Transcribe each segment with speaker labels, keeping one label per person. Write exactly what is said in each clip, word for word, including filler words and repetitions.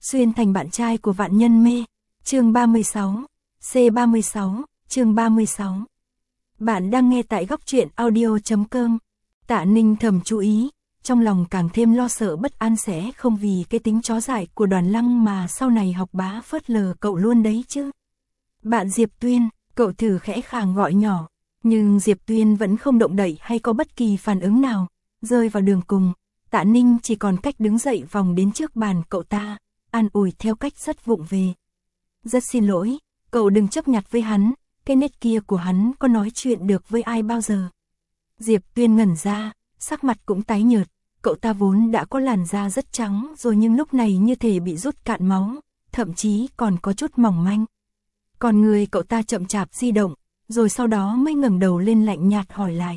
Speaker 1: xuyên thành bạn trai của vạn nhân mê. Chương ba mươi sáu, C ba mươi sáu, chương ba mươi sáu. Bạn đang nghe tại góc truyện audio chấm com. Tạ Ninh thầm chú ý, trong lòng càng thêm lo sợ bất an sẽ không vì cái tính chó dại của Đoàn Lăng mà sau này học bá phớt lờ cậu luôn đấy chứ. Bạn Diệp Tuyên, cậu thử khẽ khàng gọi nhỏ, nhưng Diệp Tuyên vẫn không động đậy hay có bất kỳ phản ứng nào. Rơi vào đường cùng, Tạ Ninh chỉ còn cách đứng dậy vòng đến trước bàn cậu ta, an ủi theo cách rất vụng về. Rất xin lỗi, cậu đừng chấp nhặt với hắn, cái nét kia của hắn có nói chuyện được với ai bao giờ. Diệp Tuyên ngẩn ra, sắc mặt cũng tái nhợt, cậu ta vốn đã có làn da rất trắng rồi nhưng lúc này như thể bị rút cạn máu, thậm chí còn có chút mỏng manh. Còn người cậu ta chậm chạp di động, rồi sau đó mới ngẩng đầu lên lạnh nhạt hỏi lại.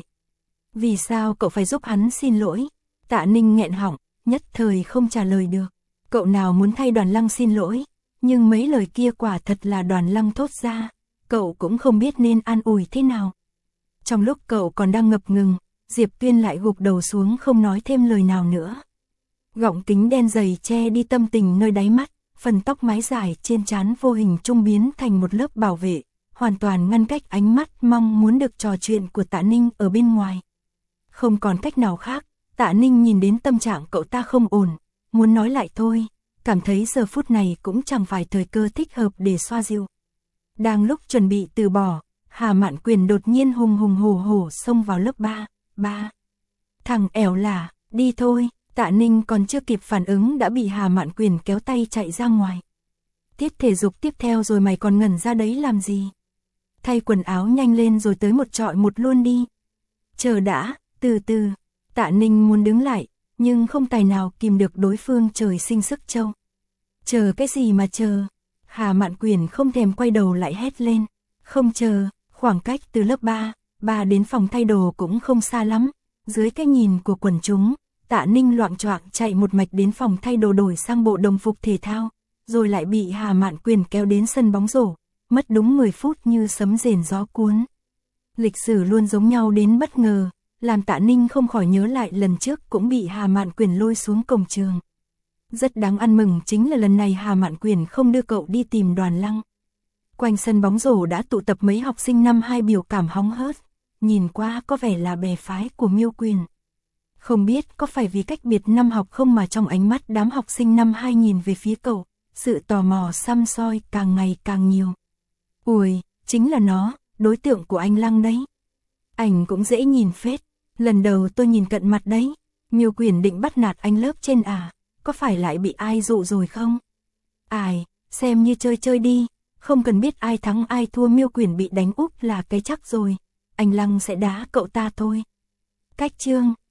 Speaker 1: Vì sao cậu phải giúp hắn xin lỗi? Tạ Ninh nghẹn họng, nhất thời không trả lời được. Cậu nào muốn thay Đoàn Lăng xin lỗi, nhưng mấy lời kia quả thật là Đoàn Lăng thốt ra, cậu cũng không biết nên an ủi thế nào. Trong lúc cậu còn đang ngập ngừng, Diệp Tuyên lại gục đầu xuống không nói thêm lời nào nữa. Gọng kính đen dày che đi tâm tình nơi đáy mắt, phần tóc mái dài trên trán vô hình trung biến thành một lớp bảo vệ, hoàn toàn ngăn cách ánh mắt mong muốn được trò chuyện của Tạ Ninh ở bên ngoài. Không còn cách nào khác, Tạ Ninh nhìn đến tâm trạng cậu ta không ổn, muốn nói lại thôi, cảm thấy giờ phút này cũng chẳng phải thời cơ thích hợp để xoa dịu. Đang lúc chuẩn bị từ bỏ, Hà Mạn Quyền đột nhiên hùng hùng hổ hổ xông vào lớp ba, ba. Thằng ẻo lả, đi thôi, Tạ Ninh còn chưa kịp phản ứng đã bị Hà Mạn Quyền kéo tay chạy ra ngoài. Tiết thể dục tiếp theo rồi mày còn ngẩn ra đấy làm gì? Thay quần áo nhanh lên rồi tới một trọi một luôn đi. Chờ đã, từ từ, Tạ Ninh muốn đứng lại, nhưng không tài nào kìm được đối phương trời sinh sức trâu. Chờ cái gì mà chờ? Hà Mạn Quyền không thèm quay đầu lại hét lên. Không chờ, khoảng cách từ lớp ba, ba đến phòng thay đồ cũng không xa lắm. Dưới cái nhìn của quần chúng, Tạ Ninh loạng choạng chạy một mạch đến phòng thay đồ đổi sang bộ đồng phục thể thao, rồi lại bị Hà Mạn Quyền kéo đến sân bóng rổ, mất đúng mười phút như sấm rền gió cuốn. Lịch sử luôn giống nhau đến bất ngờ, làm Tạ Ninh không khỏi nhớ lại lần trước cũng bị Hà Mạn Quyền lôi xuống cổng trường. Rất đáng ăn mừng chính là lần này Hà Mạn Quyền không đưa cậu đi tìm Đoàn Lăng. Quanh sân bóng rổ đã tụ tập mấy học sinh năm hai biểu cảm hóng hớt, nhìn qua có vẻ là bè phái của Miêu Quyền. Không biết có phải vì cách biệt năm học không mà trong ánh mắt đám học sinh năm hai nhìn về phía cậu, sự tò mò săm soi càng ngày càng nhiều. Ui, chính là nó, đối tượng của anh Lăng đấy. Ảnh cũng dễ nhìn phết, lần đầu tôi nhìn cận mặt đấy. Miêu Quyền định bắt nạt anh lớp trên à, có phải lại bị ai dụ rồi không? Ai, xem như chơi chơi đi, không cần biết ai thắng ai thua, Miêu Quyền bị đánh úp là cái chắc rồi, anh Lăng sẽ đá cậu ta thôi. Cách chương